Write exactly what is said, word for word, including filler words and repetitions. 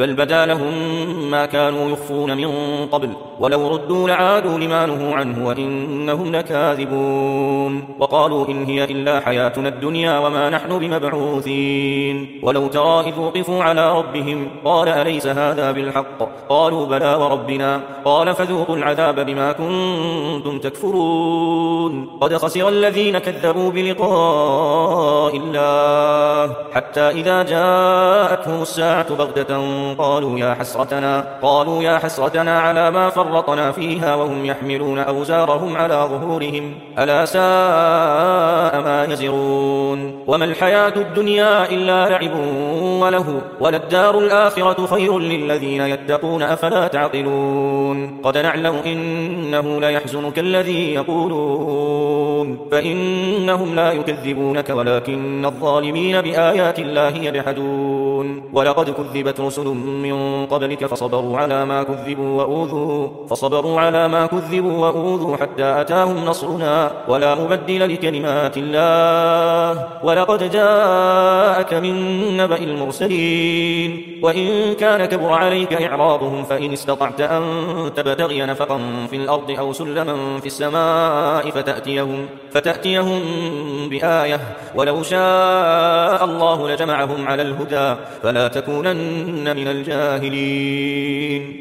بل بدا لهم ما كانوا يخفون من قبل ولو ردوا لعادوا لما نهوا عنه وإنهم لكاذبون وقالوا إن هي إلا حياتنا الدنيا وما نحن بمبعوثين ولو ترى إذ وقفوا على ربهم قال أليس هذا بالحق قالوا بلى وربنا قال فذوقوا العذاب بما كنتم تكفرون قد خسر الذين كذبوا بلقاء الله حتى إذا جاءتهم الساعة بغتة قالوا يا حسرتنا قالوا يا حسرتنا على ما فرطنا فيها وهم يحملون أوزارهم على ظهورهم ألا ساء ما يزرون وما الحياة الدنيا إلا لعب وله وللدار الآخرة خير للذين يتقون أفلا تعقلون قد نعلم إنه ليحزنك الذي يقولون فإنهم لا يكذبونك ولكن الظالمين بآيات الله يجحدون ولقد كذبت رسل من قبلك فصبروا على ما كذبوا وأوذوا فصبروا على ما كذبوا وأوذوا حتى أتاهم نصرنا ولا مبدل لكلمات الله ولقد جاءك من نبأ المرسلين وإن كان كبر عليك إعراضهم فإن استطعت أن تبتغي نفقا في الأرض أو سلما في السماء فتأتيهم, فتأتيهم بآية ولو شاء الله لجمعهم على الهدى فلا تكونن من الجاهلين